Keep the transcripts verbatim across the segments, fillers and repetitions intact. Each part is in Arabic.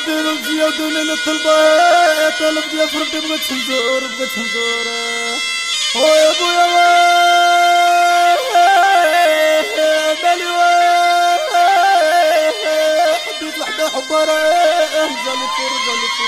ديروا زيادوني للطلبة طلب يا فردي بغيت نزور بغيت نزور ويا بويا بالي حبيت وحدة حبارة جالي فور جالي فور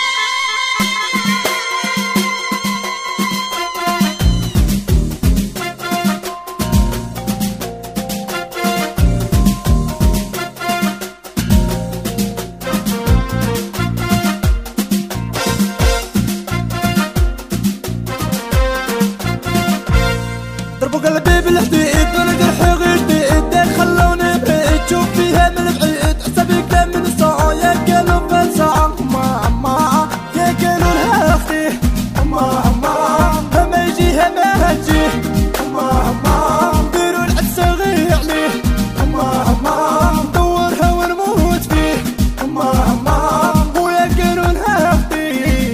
ضربوا قلبي بالحديد وانا جرحي غير بيد خلوني بعيد شوف فيها من بعيد حسابي كان من الساعة يا كانوا فالساعة ما ما يا كانوا لها اختي ما ما ما يجيها ما تجيه ما ما ديروا العسى غير عليه ما ما ندورها ونموت فيه ما ما ويا كانوا لها اختي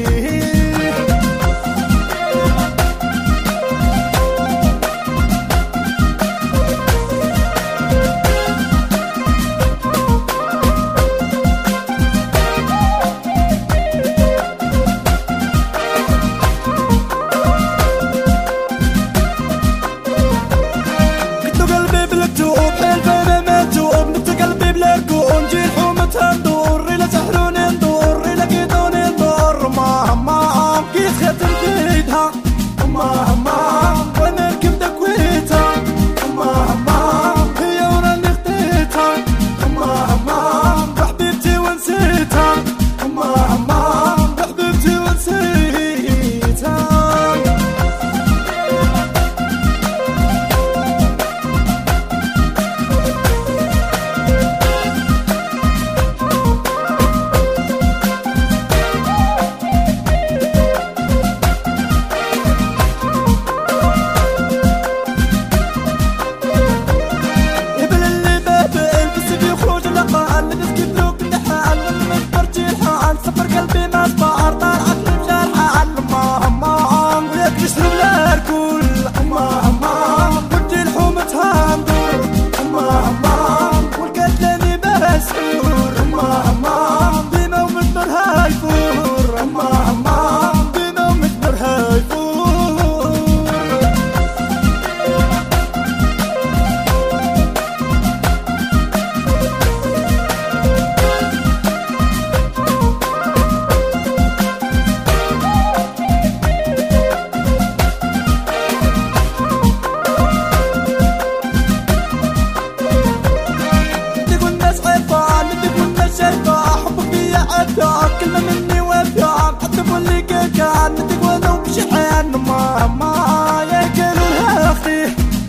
كلمة مني وفيها حتى اللي كان ندق ولو بشحن ما ما يا كانوا لها اختي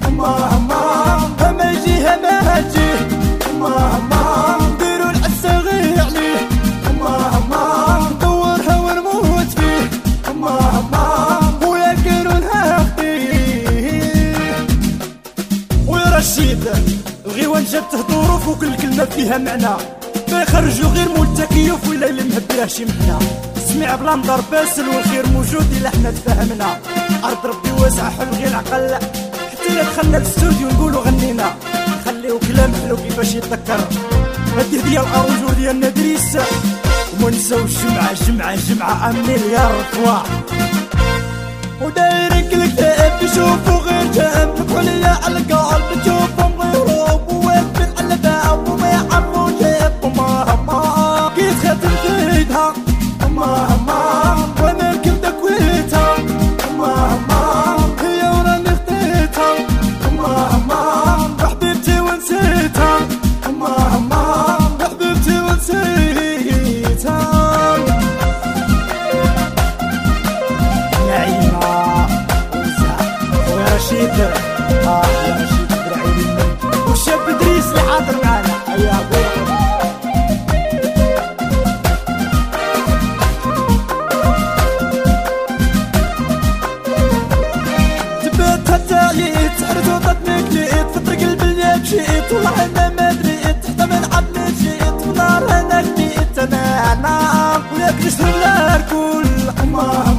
ما ما ما يجيها ما تجيه ما ما نديروا العسى غير عليه ما ما ندورها ونموت فيه ما ما ويا كانوا لها اختي ويا رشيد الغيوان جات ظروف وكل كلمة فيها معنى ما يخرجوا غير مول التكيف ولا اللي مهبره شي محنا سمع بلا نضر باسل والخير موجود الا حنا تفاهمنا ارض ربي واسعه حل غير العقل حتى الا دخلنا للاستوديو نقولوا غنينا نخليو كلام حلو كيفاش يتذكر هذه هديه الارجل ديالنا دريس وما نساوش جمعه جمعه جمعه امنين يا رفوع ودايرين كل كتاب يشوفوا غير جنب تبقوا ليا على القلب تشوفهم غيرهم ووقف على الباب وما يعرفوا جيب ما ما كيف خاتم في ايدها ما ما وانا كنت كويتها ما ما هي وراني خديتها ما ما حبيبتي ونسيتها ما ما حبيبتي ونسيتها نعيمة ويا رشيد اه يا رشيد درعيني والشاب ادريس اللي حاضر معانا يا ابويا تبات حتى جيت سحرت وطتني كليت في طريق البلية مشيت والله انا ما دريت حتى من عظمي جيت في نار انا كليت انا انا وياك نشرب لها الكل